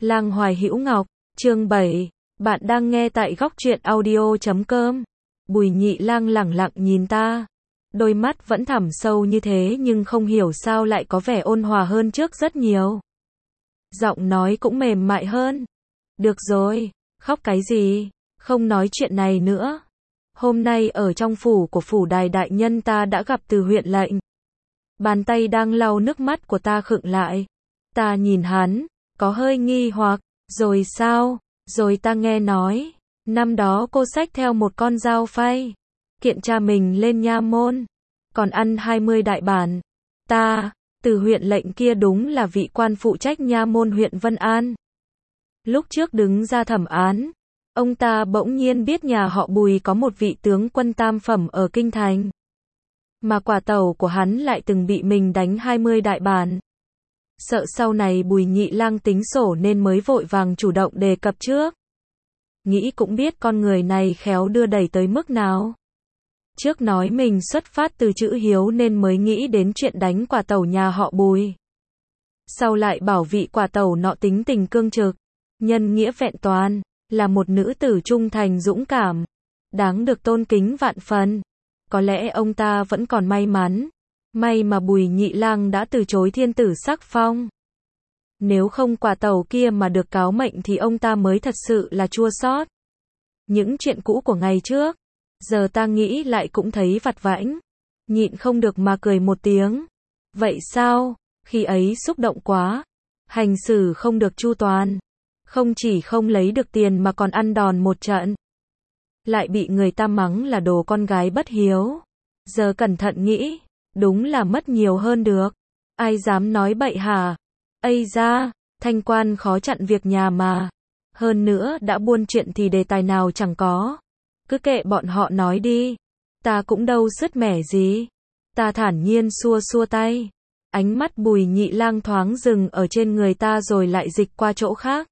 Lang Hoài Hữu Ngọc, chương 7. Bạn đang nghe tại góc truyện audio.com. Bùi Nhị Lang lẳng lặng nhìn ta. Đôi mắt vẫn thẳm sâu như thế nhưng không hiểu sao lại có vẻ ôn hòa hơn trước rất nhiều. Giọng nói cũng mềm mại hơn. Được rồi, khóc cái gì, không nói chuyện này nữa. Hôm nay ở trong phủ của phủ đài đại nhân ta đã gặp Từ huyện lệnh. Bàn tay đang lau nước mắt của ta khựng lại. Ta nhìn hắn, có hơi nghi hoặc, rồi sao? Rồi ta nghe nói, năm đó cô xách theo một con dao phay, kiện cha mình lên nha môn, còn ăn 20 đại bản. Từ huyện lệnh kia đúng là vị quan phụ trách nha môn huyện Vân An. Lúc trước đứng ra thẩm án, ông ta bỗng nhiên biết nhà họ Bùi có một vị tướng quân tam phẩm ở kinh thành. Mà quả tẩu của hắn lại từng bị mình đánh 20 đại bản. Sợ sau này Bùi Nhị Lang tính sổ nên mới vội vàng chủ động đề cập trước. Nghĩ cũng biết con người này khéo đưa đẩy tới mức nào. Trước nói mình xuất phát từ chữ hiếu nên mới nghĩ đến chuyện đánh quả tẩu nhà họ Bùi. Sau lại bảo vị quả tẩu nọ tính tình cương trực, nhân nghĩa vẹn toàn, là một nữ tử trung thành dũng cảm, đáng được tôn kính vạn phần. Có lẽ ông ta vẫn còn may mắn. May mà Bùi Nhị Lang đã từ chối thiên tử sắc phong. Nếu không quả tẩu kia mà được cáo mệnh thì ông ta mới thật sự là chua xót. Những chuyện cũ của ngày trước, giờ ta nghĩ lại cũng thấy vặt vãnh. Nhịn không được mà cười một tiếng. Vậy sao? Khi ấy xúc động quá. Hành xử không được chu toàn. Không chỉ không lấy được tiền mà còn ăn đòn một trận. Lại bị người ta mắng là đồ con gái bất hiếu. Giờ cẩn thận nghĩ, đúng là mất nhiều hơn được. Ai dám nói bậy hả? Ây da, thanh quan khó chặn việc nhà mà. Hơn nữa đã buôn chuyện thì đề tài nào chẳng có. Cứ kệ bọn họ nói đi. Ta cũng đâu sứt mẻ gì. Ta thản nhiên xua xua tay. Ánh mắt Bùi Nhị Lang thoáng dừng ở trên người ta rồi lại dịch qua chỗ khác.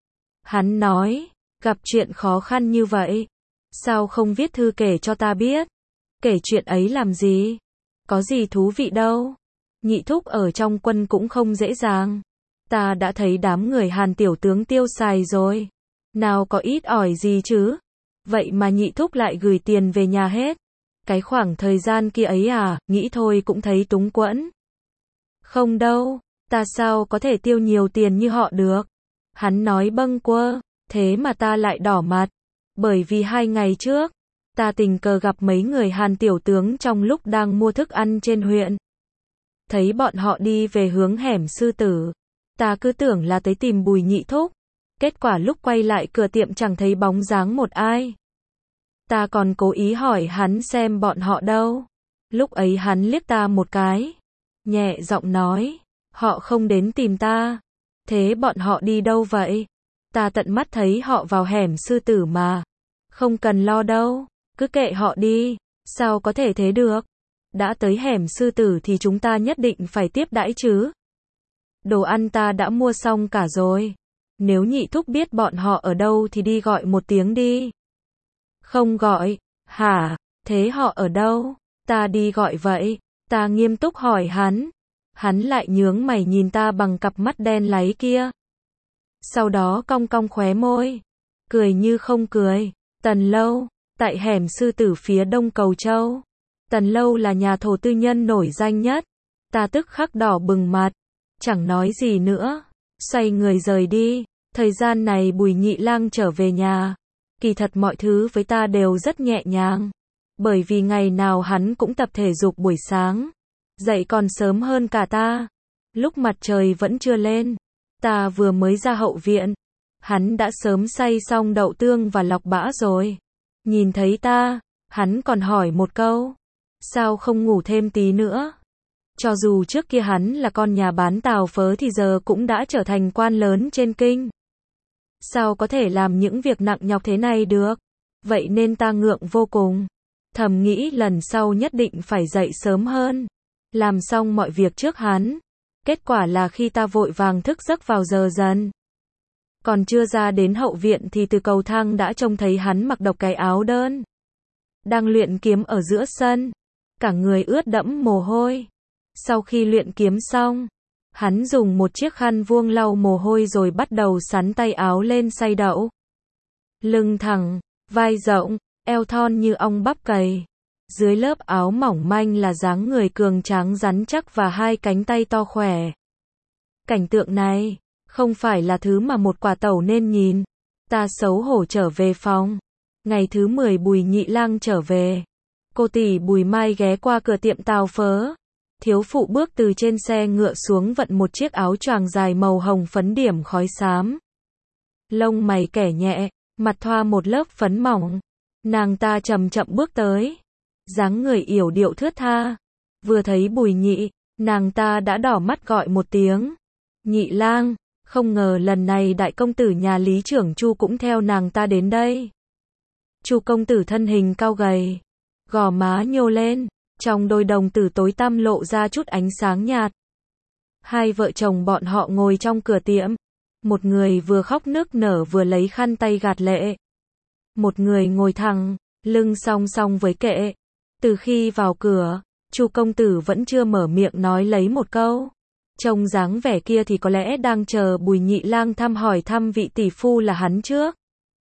Hắn nói, gặp chuyện khó khăn như vậy, sao không viết thư kể cho ta biết? Kể chuyện ấy làm gì? Có gì thú vị đâu. Nhị thúc ở trong quân cũng không dễ dàng. Ta đã thấy đám người Hàn tiểu tướng tiêu xài rồi. Nào có ít ỏi gì chứ. Vậy mà nhị thúc lại gửi tiền về nhà hết. Cái khoảng thời gian kia ấy à, nghĩ thôi cũng thấy túng quẫn. Không đâu, ta sao có thể tiêu nhiều tiền như họ được. Hắn nói bâng quơ, thế mà ta lại đỏ mặt. Bởi vì 2 ngày trước, ta tình cờ gặp mấy người Hàn tiểu tướng trong lúc đang mua thức ăn trên huyện. Thấy bọn họ đi về hướng hẻm Sư Tử. Ta cứ tưởng là tới tìm Bùi Nhị thúc. Kết quả lúc quay lại cửa tiệm chẳng thấy bóng dáng một ai. Ta còn cố ý hỏi hắn xem bọn họ đâu. Lúc ấy hắn liếc ta một cái. Nhẹ giọng nói, họ không đến tìm ta. Thế bọn họ đi đâu vậy? Ta tận mắt thấy họ vào hẻm Sư Tử mà. Không cần lo đâu, cứ kệ họ đi. Sao có thể thế được? Đã tới hẻm Sư Tử thì chúng ta nhất định phải tiếp đãi chứ. Đồ ăn ta đã mua xong cả rồi. Nếu nhị thúc biết bọn họ ở đâu thì đi gọi một tiếng đi. Không gọi, hả? Thế họ ở đâu? Ta đi gọi vậy. Ta nghiêm túc hỏi hắn. Hắn lại nhướng mày nhìn ta bằng cặp mắt đen láy kia. Sau đó cong cong khóe môi. Cười như không cười. Tần Lâu, tại hẻm Sư Tử phía đông Cầu Châu. Tần Lâu là nhà thổ tư nhân nổi danh nhất. Ta tức khắc đỏ bừng mặt. Chẳng nói gì nữa. Xoay người rời đi. Thời gian này Bùi Nhị Lang trở về nhà. Kỳ thật mọi thứ với ta đều rất nhẹ nhàng. Bởi vì ngày nào hắn cũng tập thể dục buổi sáng. Dậy còn sớm hơn cả ta. Lúc mặt trời vẫn chưa lên. Ta vừa mới ra hậu viện. Hắn đã sớm xay xong đậu tương và lọc bã rồi. Nhìn thấy ta, hắn còn hỏi một câu. Sao không ngủ thêm tí nữa? Cho dù trước kia hắn là con nhà bán tàu phớ thì giờ cũng đã trở thành quan lớn trên kinh. Sao có thể làm những việc nặng nhọc thế này được? Vậy nên ta ngượng vô cùng. Thầm nghĩ lần sau nhất định phải dậy sớm hơn. Làm xong mọi việc trước hắn. Kết quả là khi ta vội vàng thức giấc vào giờ dần. Còn chưa ra đến hậu viện thì từ cầu thang đã trông thấy hắn mặc độc cái áo đơn. Đang luyện kiếm ở giữa sân. Cả người ướt đẫm mồ hôi. Sau khi luyện kiếm xong, Hắn dùng một chiếc khăn vuông lau mồ hôi rồi bắt đầu sắn tay áo lên xay đậu. Lưng thẳng, vai rộng, eo thon như ong bắp cày. Dưới lớp áo mỏng manh là dáng người cường tráng rắn chắc và hai cánh tay to khỏe. Cảnh tượng này, không phải là thứ mà một quả tẩu nên nhìn. Ta xấu hổ trở về phòng. Ngày thứ 10 Bùi Nhị Lang trở về. Cô tỷ Bùi Mai ghé qua cửa tiệm tàu phớ. Thiếu phụ bước từ trên xe ngựa xuống vận một chiếc áo choàng dài màu hồng phấn điểm khói xám. Lông mày kẻ nhẹ, mặt thoa một lớp phấn mỏng. Nàng ta chậm chậm bước tới. Dáng người yểu điệu thướt tha. Vừa thấy Bùi Nhị, nàng ta đã đỏ mắt gọi một tiếng. Nhị Lang, không ngờ lần này đại công tử nhà Lý trưởng Chu cũng theo nàng ta đến đây. Chu công tử thân hình cao gầy, gò má nhô lên, trong đôi đồng tử tối tăm lộ ra chút ánh sáng nhạt. Hai vợ chồng bọn họ ngồi trong cửa tiệm, một người vừa khóc nức nở vừa lấy khăn tay gạt lệ. Một người ngồi thẳng, lưng song song với kệ. Từ khi vào cửa, Chu công tử vẫn chưa mở miệng nói lấy một câu. Trông dáng vẻ kia thì có lẽ đang chờ Bùi Nhị Lang hỏi thăm vị tỷ phu là hắn trước.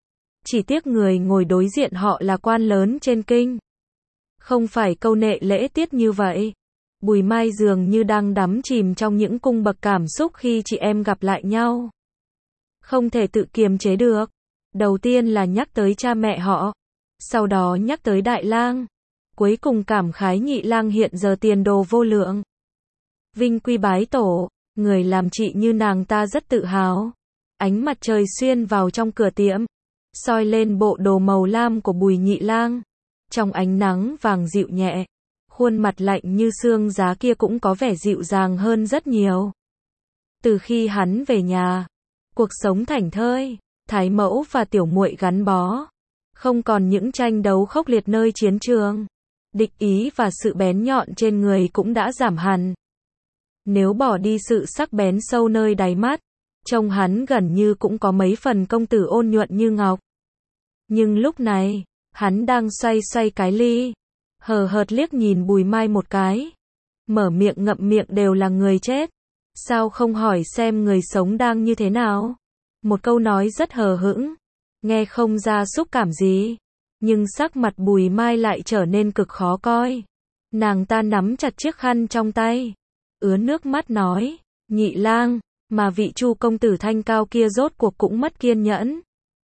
Chỉ tiếc người ngồi đối diện họ là quan lớn trên kinh. Không phải câu nệ lễ tiết như vậy. Bùi Mai dường như đang đắm chìm trong những cung bậc cảm xúc khi chị em gặp lại nhau. Không thể tự kiềm chế được. Đầu tiên là nhắc tới cha mẹ họ. Sau đó nhắc tới Đại Lang. Cuối cùng cảm khái Nhị Lang hiện giờ tiền đồ vô lượng. Vinh quy bái tổ, người làm chị như nàng ta rất tự hào. Ánh mặt trời xuyên vào trong cửa tiệm, soi lên bộ đồ màu lam của Bùi Nhị Lang. Trong ánh nắng vàng dịu nhẹ, khuôn mặt lạnh như xương giá kia cũng có vẻ dịu dàng hơn rất nhiều. Từ khi hắn về nhà, cuộc sống thảnh thơi, thái mẫu và tiểu muội gắn bó. Không còn những tranh đấu khốc liệt nơi chiến trường. Địch ý và sự bén nhọn trên người cũng đã giảm hẳn. Nếu bỏ đi sự sắc bén sâu nơi đáy mắt, trông hắn gần như cũng có mấy phần công tử ôn nhuận như ngọc. Nhưng lúc này, hắn đang xoay xoay cái ly, hờ hợt liếc nhìn Bùi Mai một cái. Mở miệng ngậm miệng đều là người chết. Sao không hỏi xem người sống đang như thế nào? Một câu nói rất hờ hững, nghe không ra xúc cảm gì. Nhưng sắc mặt Bùi Mai lại trở nên cực khó coi. Nàng ta nắm chặt chiếc khăn trong tay, ứa nước mắt nói, Nhị Lang, mà vị Chu công tử thanh cao kia rốt cuộc cũng mất kiên nhẫn.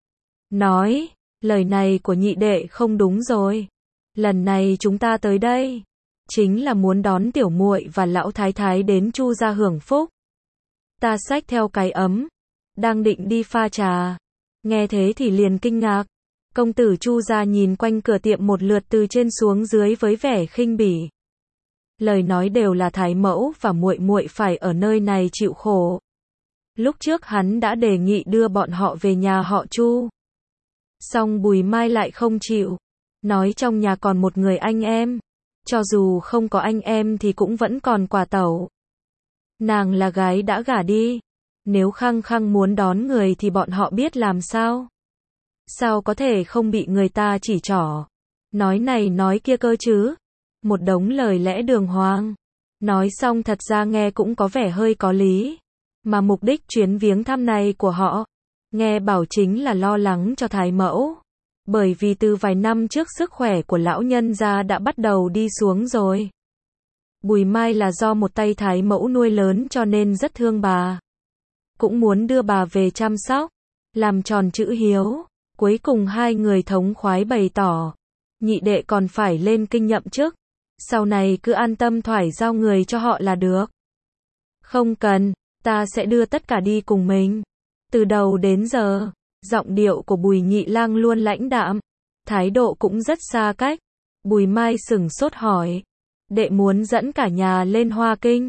Nói, lời này của nhị đệ không đúng rồi. Lần này chúng ta tới đây, chính là muốn đón tiểu muội và lão thái thái đến Chu gia hưởng phúc. Ta xách theo cái ấm, đang định đi pha trà. Nghe thế thì liền kinh ngạc. Công tử Chu gia nhìn quanh cửa tiệm một lượt từ trên xuống dưới với vẻ khinh bỉ. Lời nói đều là thái mẫu và muội muội phải ở nơi này chịu khổ. Lúc trước hắn đã đề nghị đưa bọn họ về nhà họ Chu. Song Bùi Mai lại không chịu. Nói trong nhà còn một người anh em. Cho dù không có anh em thì cũng vẫn còn quả tẩu. Nàng là gái đã gả đi. Nếu khăng khăng muốn đón người thì bọn họ biết làm sao. Sao có thể không bị người ta chỉ trỏ. Nói này nói kia cơ chứ. Một đống lời lẽ đường hoàng. Nói xong thật ra nghe cũng có vẻ hơi có lý. Mà mục đích chuyến viếng thăm này của họ, nghe bảo chính là lo lắng cho thái mẫu. Bởi vì từ vài năm trước sức khỏe của lão nhân gia đã bắt đầu đi xuống rồi. Bùi Mai là do một tay thái mẫu nuôi lớn cho nên rất thương bà. Cũng muốn đưa bà về chăm sóc, làm tròn chữ hiếu. Cuối cùng hai người thống khoái bày tỏ, nhị đệ còn phải lên kinh nhậm chức. Sau này cứ an tâm thoải giao người cho họ là được. Không cần, ta sẽ đưa tất cả đi cùng mình. Từ đầu đến giờ, giọng điệu của Bùi Nhị Lang luôn lãnh đạm, thái độ cũng rất xa cách. Bùi Mai sửng sốt hỏi, đệ muốn dẫn cả nhà lên Hoa Kinh?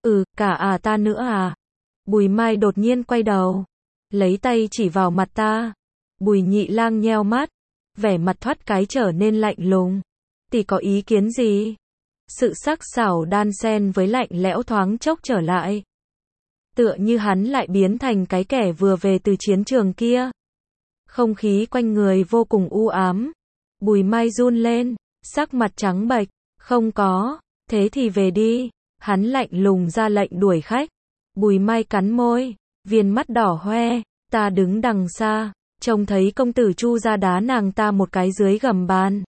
Cả ta nữa à? Bùi Mai đột nhiên quay đầu, lấy tay chỉ vào mặt ta. Bùi Nhị Lang nheo mắt, vẻ mặt thoát cái trở nên lạnh lùng. Tỷ có ý kiến gì? Sự sắc sảo đan xen với lạnh lẽo thoáng chốc trở lại. Tựa như hắn lại biến thành cái kẻ vừa về từ chiến trường kia. Không khí quanh người vô cùng u ám. Bùi Mai run lên, sắc mặt trắng bệch. Không có, thế thì về đi. Hắn lạnh lùng ra lệnh đuổi khách. Bùi Mai cắn môi, viền mắt đỏ hoe, ta đứng đằng xa, trông thấy công tử Chu ra đá nàng ta một cái dưới gầm bàn.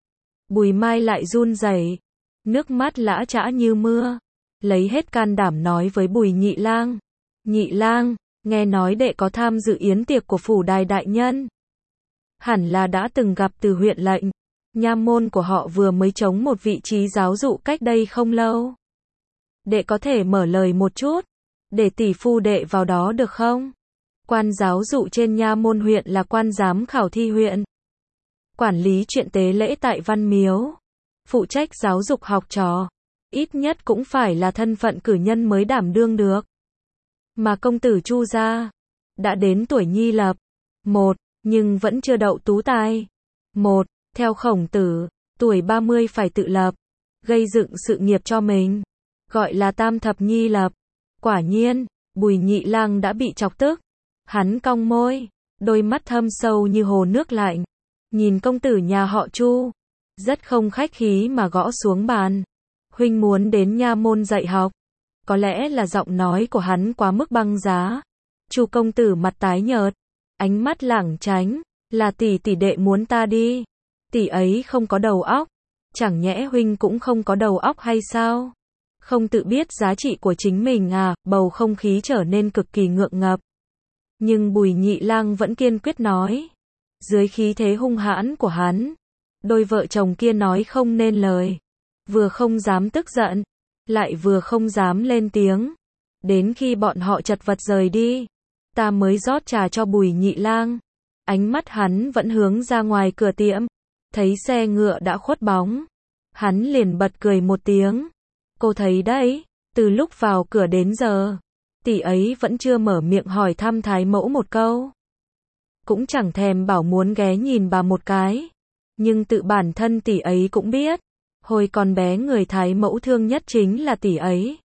Bùi Mai lại run rẩy, nước mắt lã chã như mưa, lấy hết can đảm nói với Bùi Nhị Lang. Nhị Lang, nghe nói đệ có tham dự yến tiệc của phủ đài đại nhân. Hẳn là đã từng gặp từ huyện lệnh. Nha môn của họ vừa mới trống một vị trí giáo dụ cách đây không lâu. Đệ có thể mở lời một chút, để tỷ phu đệ vào đó được không? Quan giáo dụ trên nha môn huyện là quan giám khảo thi huyện, quản lý chuyện tế lễ tại văn miếu, phụ trách giáo dục học trò, ít nhất cũng phải là thân phận cử nhân mới đảm đương được. Mà công tử Chu gia đã đến tuổi nhi lập, một, nhưng vẫn chưa đậu tú tài. Một, theo Khổng Tử, tuổi 30 phải tự lập, gây dựng sự nghiệp cho mình, gọi là tam thập nhi lập. Quả nhiên, Bùi Nhị Lang đã bị chọc tức. Hắn cong môi, đôi mắt thâm sâu như hồ nước lạnh, nhìn công tử nhà họ Chu, rất không khách khí mà gõ xuống bàn. Huynh muốn đến nha môn dạy học. Có lẽ là giọng nói của hắn quá mức băng giá. Chu công tử mặt tái nhợt, ánh mắt lảng tránh, là tỷ đệ muốn ta đi. Tỷ ấy không có đầu óc, chẳng nhẽ huynh cũng không có đầu óc hay sao? Không tự biết giá trị của chính mình à? Bầu không khí trở nên cực kỳ ngượng ngập. Nhưng Bùi Nhị Lang vẫn kiên quyết nói. Dưới khí thế hung hãn của hắn, đôi vợ chồng kia nói không nên lời. Vừa không dám tức giận, lại vừa không dám lên tiếng. Đến khi bọn họ chật vật rời đi, ta mới rót trà cho Bùi Nhị Lang. Ánh mắt hắn vẫn hướng ra ngoài cửa tiệm. Thấy xe ngựa đã khuất bóng, hắn liền bật cười một tiếng. Cô thấy đấy, từ lúc vào cửa đến giờ, tỷ ấy vẫn chưa mở miệng hỏi thăm thái mẫu một câu. Cũng chẳng thèm bảo muốn ghé nhìn bà một cái. Nhưng tự bản thân tỷ ấy cũng biết, hồi còn bé người thái mẫu thương nhất chính là tỷ ấy.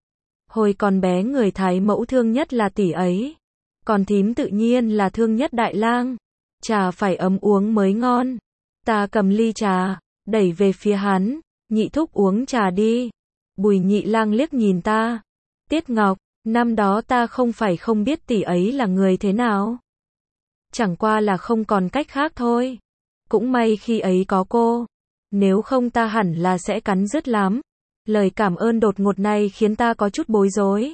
Hồi còn bé người thái mẫu thương nhất là tỷ ấy. Còn thím tự nhiên là thương nhất Đại Lang. Trà phải ấm uống mới ngon. Ta cầm ly trà, đẩy về phía hắn. Nhị thúc uống trà đi. Bùi Nhị Lang liếc nhìn ta. Tiết Ngọc, năm đó ta không phải không biết tỷ ấy là người thế nào. Chẳng qua là không còn cách khác thôi. Cũng may khi ấy có cô. Nếu không ta hẳn là sẽ cắn rứt lắm. Lời cảm ơn đột ngột này khiến ta có chút bối rối.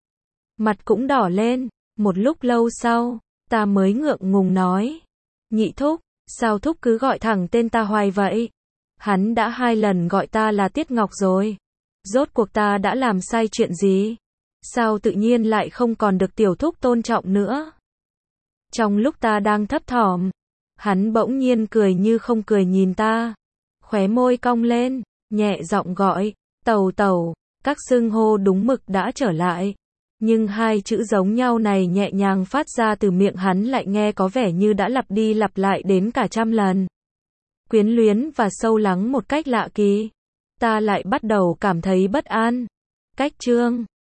Mặt cũng đỏ lên. Một lúc lâu sau, ta mới ngượng ngùng nói. Nhị thúc, sao thúc cứ gọi thẳng tên ta hoài vậy? Hắn đã 2 lần gọi ta là Tiết Ngọc rồi. Rốt cuộc ta đã làm sai chuyện gì? Sao tự nhiên lại không còn được tiểu thúc tôn trọng nữa? Trong lúc ta đang thấp thỏm, hắn bỗng nhiên cười như không cười nhìn ta. Khóe môi cong lên, nhẹ giọng gọi, Tẩu tẩu, các xưng hô đúng mực đã trở lại. Nhưng 2 chữ giống nhau này nhẹ nhàng phát ra từ miệng hắn lại nghe có vẻ như đã lặp đi lặp lại đến cả 100 lần. Quyến luyến và sâu lắng một cách lạ kỳ. Ta lại bắt đầu cảm thấy bất an. Cách chương